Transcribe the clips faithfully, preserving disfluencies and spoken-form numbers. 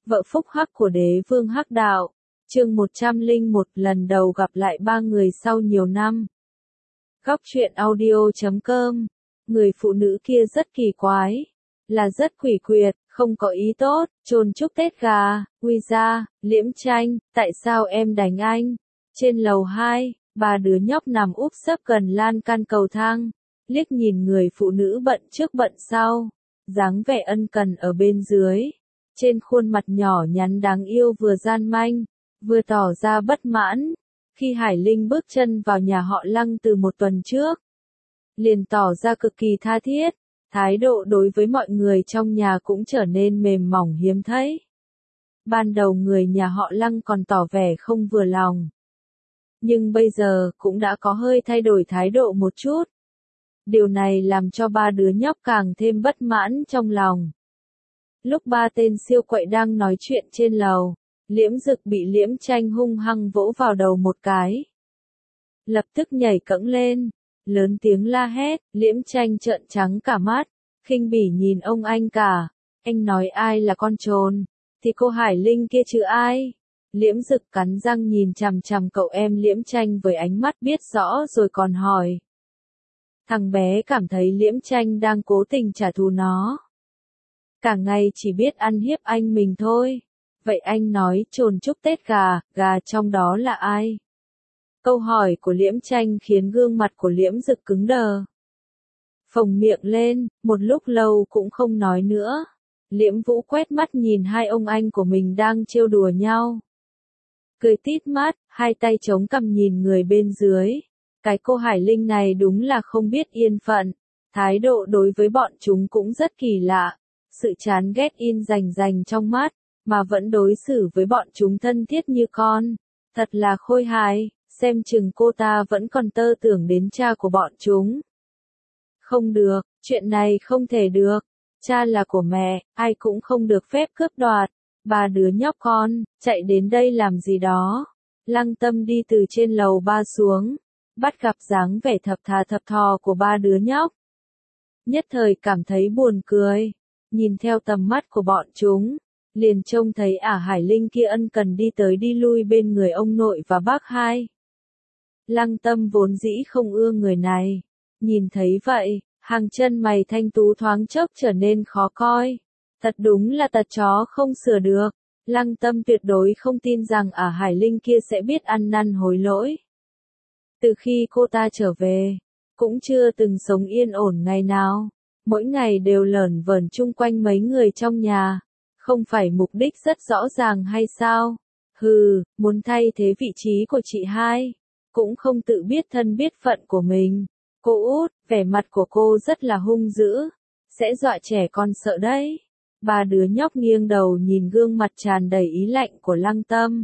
vợ phúc hắc của đế vương Hắc Đạo. Chương một trăm lẻ một lần đầu gặp lại ba người sau nhiều năm. Góc truyện audio chấm com. Người phụ nữ kia rất kỳ quái, là rất quỷ quyệt, không có ý tốt, chôn chúc Tết gà, quy ra, Liễm Tranh, tại sao em đánh anh? Trên lầu hai, ba đứa nhóc nằm úp sấp gần lan can cầu thang, liếc nhìn người phụ nữ bận trước bận sau, dáng vẻ ân cần ở bên dưới. Trên khuôn mặt nhỏ nhắn đáng yêu vừa gian manh, vừa tỏ ra bất mãn. Khi Hải Linh bước chân vào nhà họ Lăng từ một tuần trước, liền tỏ ra cực kỳ tha thiết, thái độ đối với mọi người trong nhà cũng trở nên mềm mỏng hiếm thấy. Ban đầu người nhà họ Lăng còn tỏ vẻ không vừa lòng, nhưng bây giờ cũng đã có hơi thay đổi thái độ một chút. Điều này làm cho ba đứa nhóc càng thêm bất mãn trong lòng. Lúc ba tên siêu quậy đang nói chuyện trên lầu, Liễm Dực bị Liễm Tranh hung hăng vỗ vào đầu một cái. Lập tức nhảy cẫng lên, lớn tiếng la hét. Liễm Tranh trợn trắng cả mắt, khinh bỉ nhìn ông anh cả. Anh nói ai là con trồn, thì cô Hải Linh kia chứ ai. Liễm Dực cắn răng nhìn chằm chằm cậu em Liễm Tranh với ánh mắt biết rõ rồi còn hỏi. Thằng bé cảm thấy Liễm Tranh đang cố tình trả thù nó. Cả ngày chỉ biết ăn hiếp anh mình thôi. Vậy anh nói chồn chúc Tết gà, gà trong đó là ai? Câu hỏi của Liễm Tranh khiến gương mặt của Liễm Dực cứng đờ. Phồng miệng lên, một lúc lâu cũng không nói nữa. Liễm Vũ quét mắt nhìn hai ông anh của mình đang trêu đùa nhau. Cười tít mắt, hai tay chống cằm nhìn người bên dưới. Cái cô Hải Linh này đúng là không biết yên phận. Thái độ đối với bọn chúng cũng rất kỳ lạ. Sự chán ghét in rành rành trong mắt, mà vẫn đối xử với bọn chúng thân thiết như con. Thật là khôi hài, xem chừng cô ta vẫn còn tơ tưởng đến cha của bọn chúng. Không được, chuyện này không thể được. Cha là của mẹ, ai cũng không được phép cướp đoạt. Ba đứa nhóc con, chạy đến đây làm gì đó? Lăng Tâm đi từ trên lầu ba xuống, bắt gặp dáng vẻ thập thà thập thò của ba đứa nhóc. Nhất thời cảm thấy buồn cười, nhìn theo tầm mắt của bọn chúng, liền trông thấy ả Hải Linh kia ân cần đi tới đi lui bên người ông nội và bác hai. Lăng Tâm vốn dĩ không ưa người này, nhìn thấy vậy, hàng chân mày thanh tú thoáng chốc trở nên khó coi. Thật đúng là tật chó không sửa được. Lăng Tâm tuyệt đối không tin rằng ả Hải Linh kia sẽ biết ăn năn hối lỗi. Từ khi cô ta trở về, cũng chưa từng sống yên ổn ngày nào. Mỗi ngày đều lởn vởn chung quanh mấy người trong nhà. Không phải mục đích rất rõ ràng hay sao? Hừ, muốn thay thế vị trí của chị hai. Cũng không tự biết thân biết phận của mình. Cô út, vẻ mặt của cô rất là hung dữ. Sẽ dọa trẻ con sợ đấy. Ba đứa nhóc nghiêng đầu nhìn gương mặt tràn đầy ý lạnh của Lăng Tâm.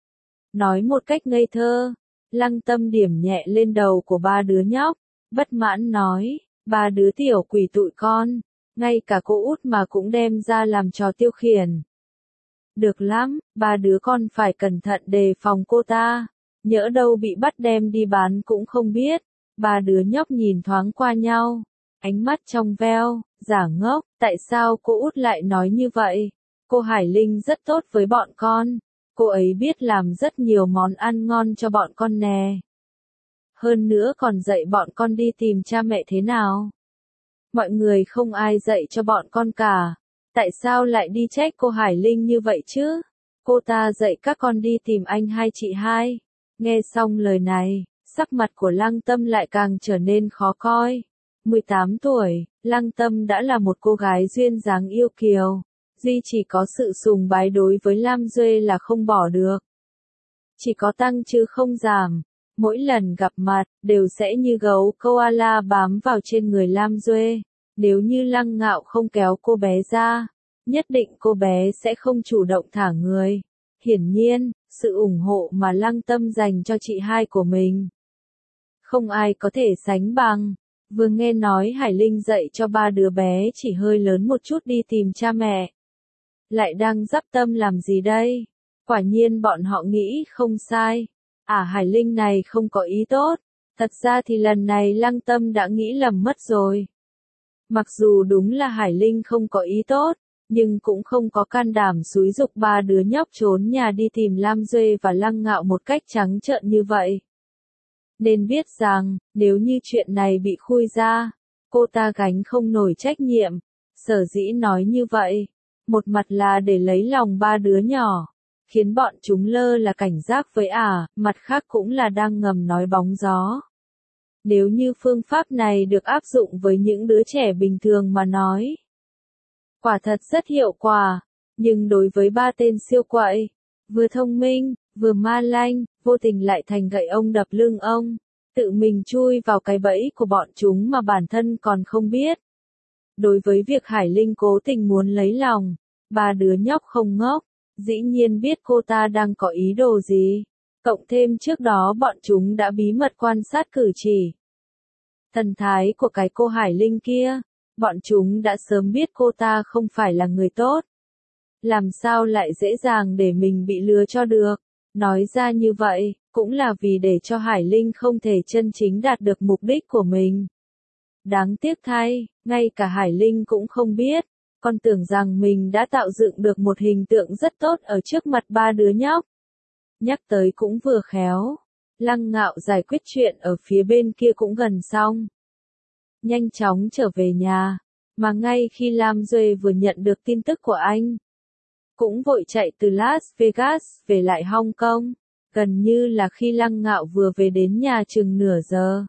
Nói một cách ngây thơ, Lăng Tâm điểm nhẹ lên đầu của ba đứa nhóc, bất mãn nói, ba đứa tiểu quỷ tụi con, ngay cả cô út mà cũng đem ra làm trò tiêu khiển. Được lắm, ba đứa con phải cẩn thận đề phòng cô ta, nhỡ đâu bị bắt đem đi bán cũng không biết. Ba đứa nhóc nhìn thoáng qua nhau, ánh mắt trong veo, giả ngốc, tại sao cô út lại nói như vậy? Cô Hải Linh rất tốt với bọn con, cô ấy biết làm rất nhiều món ăn ngon cho bọn con nè. Hơn nữa còn dạy bọn con đi tìm cha mẹ thế nào. Mọi người không ai dạy cho bọn con cả, tại sao lại đi trách cô Hải Linh như vậy chứ? Cô ta dạy các con đi tìm anh hai chị hai. Nghe xong lời này, sắc mặt của Lăng Tâm lại càng trở nên khó coi. mười tám tuổi, Lăng Tâm đã là một cô gái duyên dáng yêu kiều, duy chỉ có sự sùng bái đối với Lam Duệ là không bỏ được. Chỉ có tăng chứ không giảm, mỗi lần gặp mặt, đều sẽ như gấu koala bám vào trên người Lam Duệ. Nếu như Lăng Ngạo không kéo cô bé ra, nhất định cô bé sẽ không chủ động thả người. Hiển nhiên, sự ủng hộ mà Lăng Tâm dành cho chị hai của mình, không ai có thể sánh bằng. Vừa nghe nói Hải Linh dạy cho ba đứa bé chỉ hơi lớn một chút đi tìm cha mẹ. Lại đang dắp tâm làm gì đây? Quả nhiên bọn họ nghĩ không sai. À Hải Linh này không có ý tốt. Thật ra thì lần này Lăng Tâm đã nghĩ lầm mất rồi. Mặc dù đúng là Hải Linh không có ý tốt, nhưng cũng không có can đảm xúi giục ba đứa nhóc trốn nhà đi tìm Lam Duê và Lăng Ngạo một cách trắng trợn như vậy. Nên biết rằng, nếu như chuyện này bị khui ra, cô ta gánh không nổi trách nhiệm. Sở dĩ nói như vậy, một mặt là để lấy lòng ba đứa nhỏ, khiến bọn chúng lơ là cảnh giác với ả, mặt khác cũng là đang ngầm nói bóng gió. Nếu như phương pháp này được áp dụng với những đứa trẻ bình thường mà nói, quả thật rất hiệu quả, nhưng đối với ba tên siêu quậy, vừa thông minh, vừa ma lanh, vô tình lại thành gậy ông đập lưng ông, tự mình chui vào cái bẫy của bọn chúng mà bản thân còn không biết. Đối với việc Hải Linh cố tình muốn lấy lòng, ba đứa nhóc không ngốc, dĩ nhiên biết cô ta đang có ý đồ gì. Cộng thêm trước đó bọn chúng đã bí mật quan sát cử chỉ, thần thái của cái cô Hải Linh kia, bọn chúng đã sớm biết cô ta không phải là người tốt. Làm sao lại dễ dàng để mình bị lừa cho được. Nói ra như vậy, cũng là vì để cho Hải Linh không thể chân chính đạt được mục đích của mình. Đáng tiếc thay, ngay cả Hải Linh cũng không biết, còn tưởng rằng mình đã tạo dựng được một hình tượng rất tốt ở trước mặt ba đứa nhóc. Nhắc tới cũng vừa khéo, Lăng Ngạo giải quyết chuyện ở phía bên kia cũng gần xong. Nhanh chóng trở về nhà, mà ngay khi Lam Duê vừa nhận được tin tức của anh, cũng vội chạy từ Las Vegas về lại Hong Kong, gần như là khi Lăng Ngạo vừa về đến nhà chừng nửa giờ.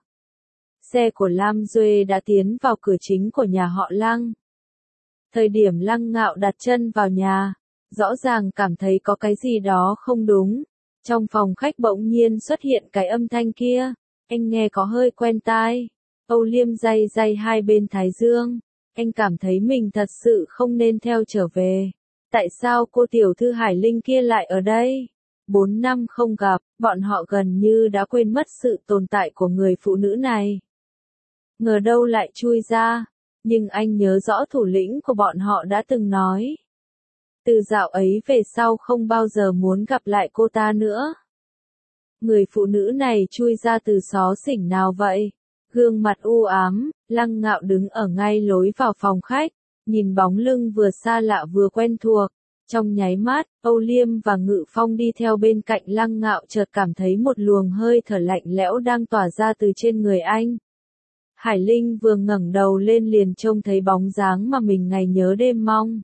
Xe của Lam Duê đã tiến vào cửa chính của nhà họ Lăng. Thời điểm Lăng Ngạo đặt chân vào nhà, rõ ràng cảm thấy có cái gì đó không đúng. Trong phòng khách bỗng nhiên xuất hiện cái âm thanh kia, anh nghe có hơi quen tai. Âu Liêm day day hai bên thái dương, anh cảm thấy mình thật sự không nên theo trở về. Tại sao cô tiểu thư Hải Linh kia lại ở đây? Bốn năm không gặp, bọn họ gần như đã quên mất sự tồn tại của người phụ nữ này. Ngờ đâu lại chui ra, nhưng anh nhớ rõ thủ lĩnh của bọn họ đã từng nói. Từ dạo ấy về sau không bao giờ muốn gặp lại cô ta nữa. Người phụ nữ này chui ra từ xó xỉnh nào vậy? Gương mặt u ám, Lăng Ngạo đứng ở ngay lối vào phòng khách, nhìn bóng lưng vừa xa lạ vừa quen thuộc. Trong nháy mắt, Âu Liêm và Ngự Phong đi theo bên cạnh Lăng Ngạo chợt cảm thấy một luồng hơi thở lạnh lẽo đang tỏa ra từ trên người anh. Hải Linh vừa ngẩng đầu lên liền trông thấy bóng dáng mà mình ngày nhớ đêm mong.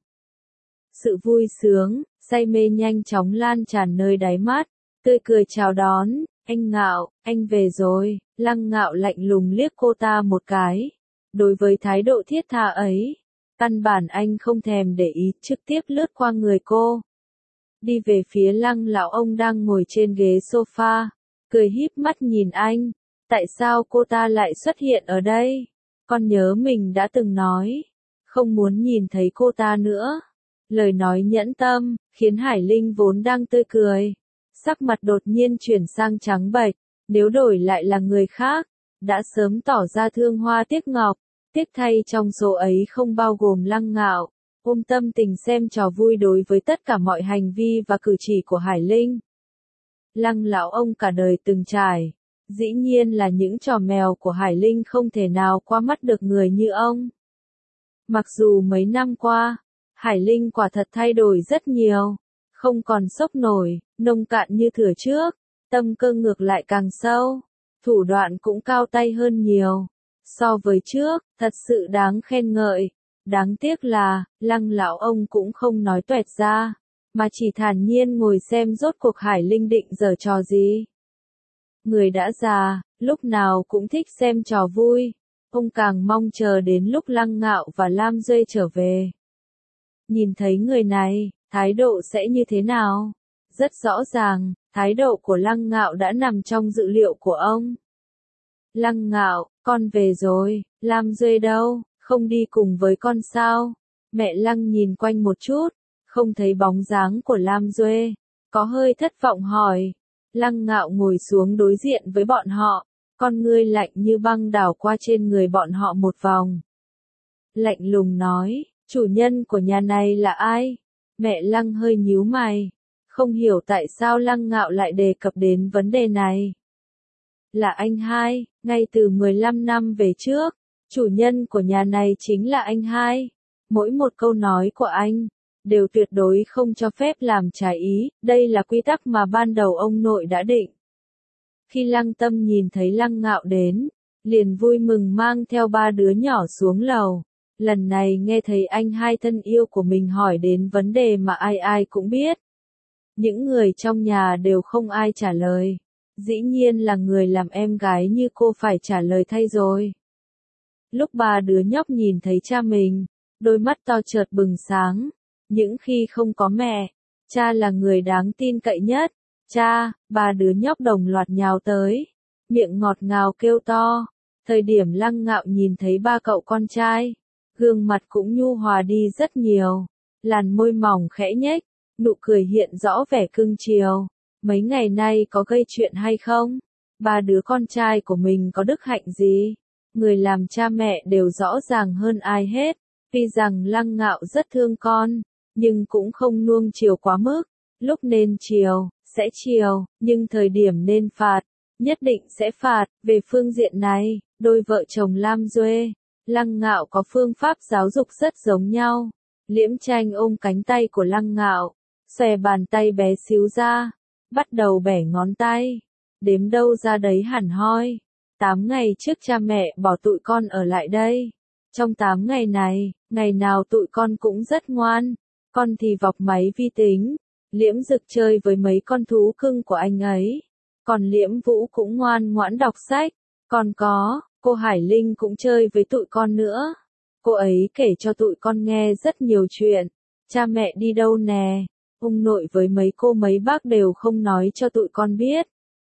Sự vui sướng, say mê nhanh chóng lan tràn nơi đáy mắt, tươi cười chào đón, anh Ngạo, anh về rồi. Lăng Ngạo lạnh lùng liếc cô ta một cái. Đối với thái độ thiết tha ấy, căn bản anh không thèm để ý, trực tiếp lướt qua người cô. Đi về phía Lăng lão ông đang ngồi trên ghế sofa, cười híp mắt nhìn anh. Tại sao cô ta lại xuất hiện ở đây? Con nhớ mình đã từng nói, không muốn nhìn thấy cô ta nữa. Lời nói nhẫn tâm, khiến Hải Linh vốn đang tươi cười, sắc mặt đột nhiên chuyển sang trắng bệch. Nếu đổi lại là người khác, đã sớm tỏ ra thương hoa tiếc ngọc. Tiếc thay trong số ấy không bao gồm Lăng Ngạo, ôm tâm tình xem trò vui đối với tất cả mọi hành vi và cử chỉ của Hải Linh. Lăng lão ông cả đời từng trải, dĩ nhiên là những trò mèo của Hải Linh không thể nào qua mắt được người như ông. Mặc dù mấy năm qua, Hải Linh quả thật thay đổi rất nhiều, không còn sốc nổi, nông cạn như thửa trước, tâm cơ ngược lại càng sâu, thủ đoạn cũng cao tay hơn nhiều. So với trước, thật sự đáng khen ngợi. Đáng tiếc là, Lăng lão ông cũng không nói toẹt ra, mà chỉ thản nhiên ngồi xem rốt cuộc Hải Linh định giở trò gì. Người đã già, lúc nào cũng thích xem trò vui, ông càng mong chờ đến lúc Lăng Ngạo và Lam Duê trở về. Nhìn thấy người này, thái độ sẽ như thế nào? Rất rõ ràng, thái độ của Lăng Ngạo đã nằm trong dự liệu của ông. Lăng Ngạo, con về rồi, Lam Duê đâu, không đi cùng với con sao? Mẹ Lăng nhìn quanh một chút, không thấy bóng dáng của Lam Duê, có hơi thất vọng hỏi. Lăng Ngạo ngồi xuống đối diện với bọn họ, con ngươi lạnh như băng đảo qua trên người bọn họ một vòng. Lạnh lùng nói, chủ nhân của nhà này là ai? Mẹ Lăng hơi nhíu mày, không hiểu tại sao Lăng Ngạo lại đề cập đến vấn đề này. Là anh hai, ngay từ mười lăm năm về trước, chủ nhân của nhà này chính là anh hai. Mỗi một câu nói của anh, đều tuyệt đối không cho phép làm trái ý, đây là quy tắc mà ban đầu ông nội đã định. Khi Lăng Tâm nhìn thấy Lăng Ngạo đến, liền vui mừng mang theo ba đứa nhỏ xuống lầu. Lần này nghe thấy anh hai thân yêu của mình hỏi đến vấn đề mà ai ai cũng biết. Những người trong nhà đều không ai trả lời. Dĩ nhiên là người làm em gái như cô phải trả lời thay rồi. Lúc ba đứa nhóc nhìn thấy cha mình, đôi mắt to chợt bừng sáng. Những khi không có mẹ, cha là người đáng tin cậy nhất. Cha, ba đứa nhóc đồng loạt nhào tới, miệng ngọt ngào kêu to. Thời điểm Lăng Ngạo nhìn thấy ba cậu con trai, gương mặt cũng nhu hòa đi rất nhiều, làn môi mỏng khẽ nhếch, nụ cười hiện rõ vẻ cưng chiều. Mấy ngày nay có gây chuyện hay không? Ba đứa con trai của mình có đức hạnh gì? Người làm cha mẹ đều rõ ràng hơn ai hết. Tuy rằng Lăng Ngạo rất thương con, nhưng cũng không nuông chiều quá mức. Lúc nên chiều, sẽ chiều, nhưng thời điểm nên phạt, nhất định sẽ phạt. Về phương diện này, đôi vợ chồng Lam Duê, Lăng Ngạo có phương pháp giáo dục rất giống nhau. Liễm Tranh ôm cánh tay của Lăng Ngạo, xòe bàn tay bé xíu ra, bắt đầu bẻ ngón tay, đếm đâu ra đấy hẳn hoi. Tám ngày trước cha mẹ bỏ tụi con ở lại đây. Trong tám ngày này, ngày nào tụi con cũng rất ngoan. Con thì vọc máy vi tính, Liễm Dực chơi với mấy con thú cưng của anh ấy. Còn Liễm Vũ cũng ngoan ngoãn đọc sách. Còn có, cô Hải Linh cũng chơi với tụi con nữa. Cô ấy kể cho tụi con nghe rất nhiều chuyện. Cha mẹ đi đâu nè? Ông nội với mấy cô mấy bác đều không nói cho tụi con biết.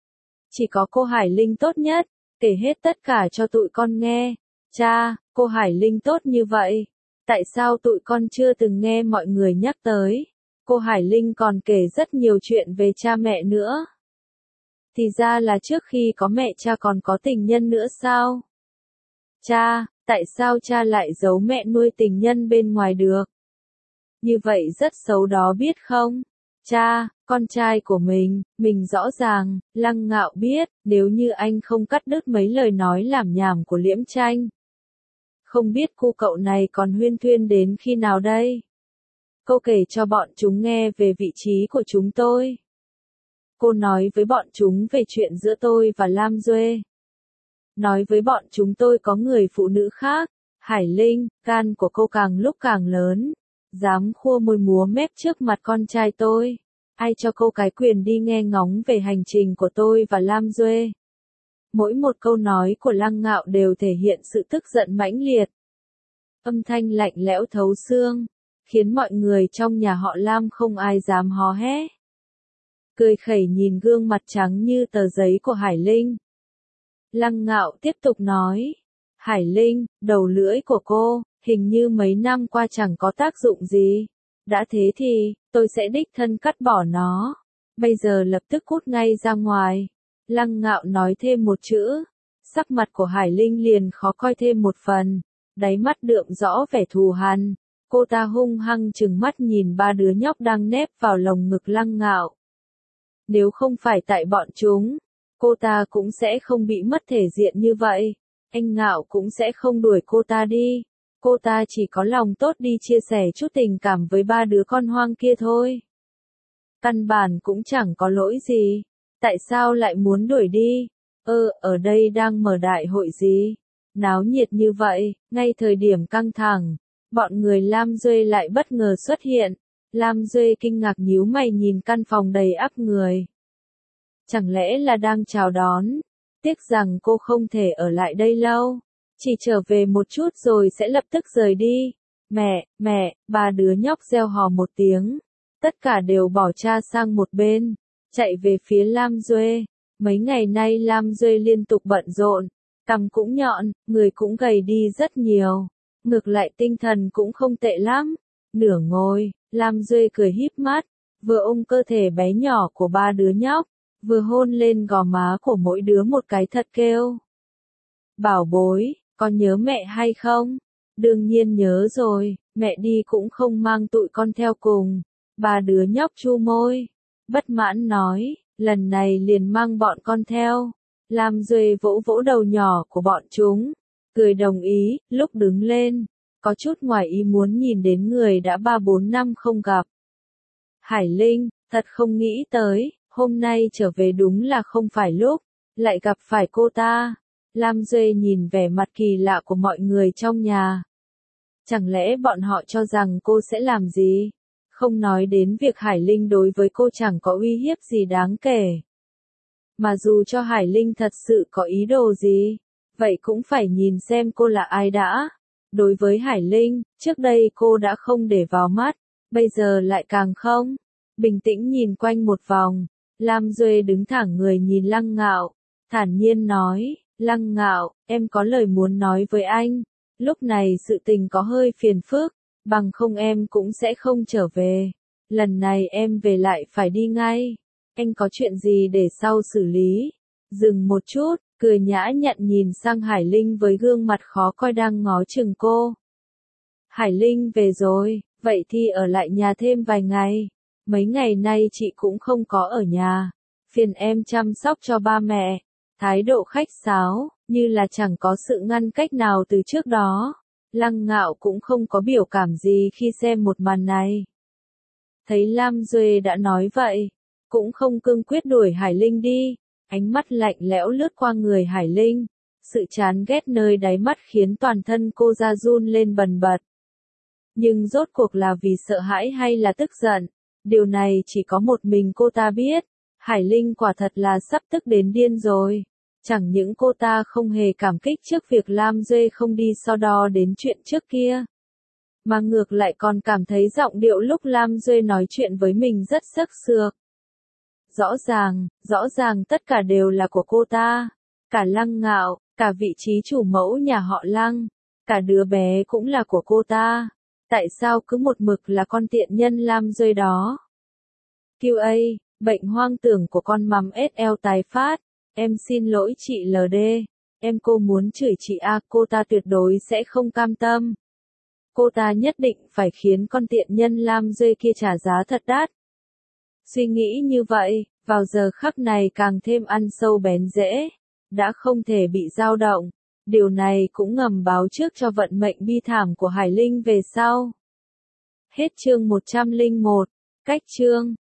Chỉ có cô Hải Linh tốt nhất, kể hết tất cả cho tụi con nghe. Cha, cô Hải Linh tốt như vậy. Tại sao tụi con chưa từng nghe mọi người nhắc tới? Cô Hải Linh còn kể rất nhiều chuyện về cha mẹ nữa. Thì ra là trước khi có mẹ cha còn có tình nhân nữa sao? Cha, tại sao cha lại giấu mẹ nuôi tình nhân bên ngoài được? Như vậy rất xấu đó biết không? Cha, con trai của mình, mình rõ ràng, Lăng Ngạo biết, nếu như anh không cắt đứt mấy lời nói làm nhảm của Liễm Tranh. Không biết cô cậu này còn huyên thuyên đến khi nào đây? Cô kể cho bọn chúng nghe về vị trí của chúng tôi. Cô nói với bọn chúng về chuyện giữa tôi và Lam Duê. Nói với bọn chúng tôi có người phụ nữ khác. Hải Linh, gan của cô càng lúc càng lớn. Dám khua môi múa mép trước mặt con trai tôi. Ai cho cô cái quyền đi nghe ngóng về hành trình của tôi và Lam Duê? Mỗi một câu nói của Lăng Ngạo đều thể hiện sự tức giận mãnh liệt. Âm thanh lạnh lẽo thấu xương, khiến mọi người trong nhà họ Lam không ai dám hò hé. Cười khẩy nhìn gương mặt trắng như tờ giấy của Hải Linh. Lăng Ngạo tiếp tục nói. Hải Linh, đầu lưỡi của cô, hình như mấy năm qua chẳng có tác dụng gì. Đã thế thì, tôi sẽ đích thân cắt bỏ nó. Bây giờ lập tức cút ngay ra ngoài. Lăng Ngạo nói thêm một chữ. Sắc mặt của Hải Linh liền khó coi thêm một phần. Đáy mắt đượm rõ vẻ thù hằn. Cô ta hung hăng trừng mắt nhìn ba đứa nhóc đang nép vào lồng ngực Lăng Ngạo. Nếu không phải tại bọn chúng, cô ta cũng sẽ không bị mất thể diện như vậy. Anh Ngạo cũng sẽ không đuổi cô ta đi. Cô ta chỉ có lòng tốt đi chia sẻ chút tình cảm với ba đứa con hoang kia thôi. Căn bản cũng chẳng có lỗi gì. Tại sao lại muốn đuổi đi? Ơ, ờ, ở đây đang mở đại hội gì? Náo nhiệt như vậy, ngay thời điểm căng thẳng, bọn người Lam Duê lại bất ngờ xuất hiện. Lam Duê kinh ngạc nhíu mày nhìn căn phòng đầy ắp người. Chẳng lẽ là đang chào đón? Tiếc rằng cô không thể ở lại đây lâu. Chỉ trở về một chút rồi sẽ lập tức rời đi. Mẹ, mẹ, ba đứa nhóc reo hò một tiếng. Tất cả đều bỏ cha sang một bên, chạy về phía Lam Duê. Mấy ngày nay Lam Duê liên tục bận rộn, cằm cũng nhọn, người cũng gầy đi rất nhiều. Ngược lại tinh thần cũng không tệ lắm. Nửa ngồi, Lam Duê cười híp mắt, vừa ôm cơ thể bé nhỏ của ba đứa nhóc, vừa hôn lên gò má của mỗi đứa một cái thật kêu. Bảo bối, con nhớ mẹ hay không? Đương nhiên nhớ rồi, mẹ đi cũng không mang tụi con theo cùng. Ba đứa nhóc chu môi, bất mãn nói, lần này liền mang bọn con theo. Lam Duê vỗ vỗ đầu nhỏ của bọn chúng, cười đồng ý, lúc đứng lên, có chút ngoài ý muốn nhìn đến người đã ba bốn năm không gặp. Hải Linh, thật không nghĩ tới, hôm nay trở về đúng là không phải lúc, lại gặp phải cô ta. Lam Duệ nhìn vẻ mặt kỳ lạ của mọi người trong nhà. Chẳng lẽ bọn họ cho rằng cô sẽ làm gì? Không nói đến việc Hải Linh đối với cô chẳng có uy hiếp gì đáng kể. Mà dù cho Hải Linh thật sự có ý đồ gì, vậy cũng phải nhìn xem cô là ai đã. Đối với Hải Linh, trước đây cô đã không để vào mắt, bây giờ lại càng không. Bình tĩnh nhìn quanh một vòng, Lam Duệ đứng thẳng người nhìn Lăng Ngạo, thản nhiên nói, Lăng Ngạo, em có lời muốn nói với anh. Lúc này sự tình có hơi phiền phức, bằng không em cũng sẽ không trở về. Lần này em về lại phải đi ngay. Anh có chuyện gì để sau xử lý? Dừng một chút, cười nhã nhặn nhìn sang Hải Linh với gương mặt khó coi đang ngó chừng cô. Hải Linh về rồi, vậy thì ở lại nhà thêm vài ngày. Mấy ngày nay chị cũng không có ở nhà. Phiền em chăm sóc cho ba mẹ. Thái độ khách sáo, như là chẳng có sự ngăn cách nào từ trước đó. Lăng Ngạo cũng không có biểu cảm gì khi xem một màn này. Thấy Lam Duệ đã nói vậy, cũng không cương quyết đuổi Hải Linh đi, ánh mắt lạnh lẽo lướt qua người Hải Linh, sự chán ghét nơi đáy mắt khiến toàn thân cô ra run lên bần bật. Nhưng rốt cuộc là vì sợ hãi hay là tức giận, điều này chỉ có một mình cô ta biết. Hải Linh quả thật là sắp tức đến điên rồi. Chẳng những cô ta không hề cảm kích trước việc Lam Duệ không đi so đo đến chuyện trước kia, mà ngược lại còn cảm thấy giọng điệu lúc Lam Duệ nói chuyện với mình rất sắc sược. Rõ ràng, rõ ràng tất cả đều là của cô ta. Cả Lăng Ngạo, cả vị trí chủ mẫu nhà họ Lăng, cả đứa bé cũng là của cô ta. Tại sao cứ một mực là con tiện nhân Lam Duệ đó? quy a, bệnh hoang tưởng của con mắm ét lờ tái phát. Em xin lỗi chị lờ đê. Em cô muốn chửi chị A, cô ta tuyệt đối sẽ không cam tâm. Cô ta nhất định phải khiến con tiện nhân Lam Duệ kia trả giá thật đắt. Suy nghĩ như vậy, vào giờ khắc này càng thêm ăn sâu bén rễ, đã không thể bị dao động. Điều này cũng ngầm báo trước cho vận mệnh bi thảm của Hải Linh về sau. Hết chương một trăm lẻ một, cách chương.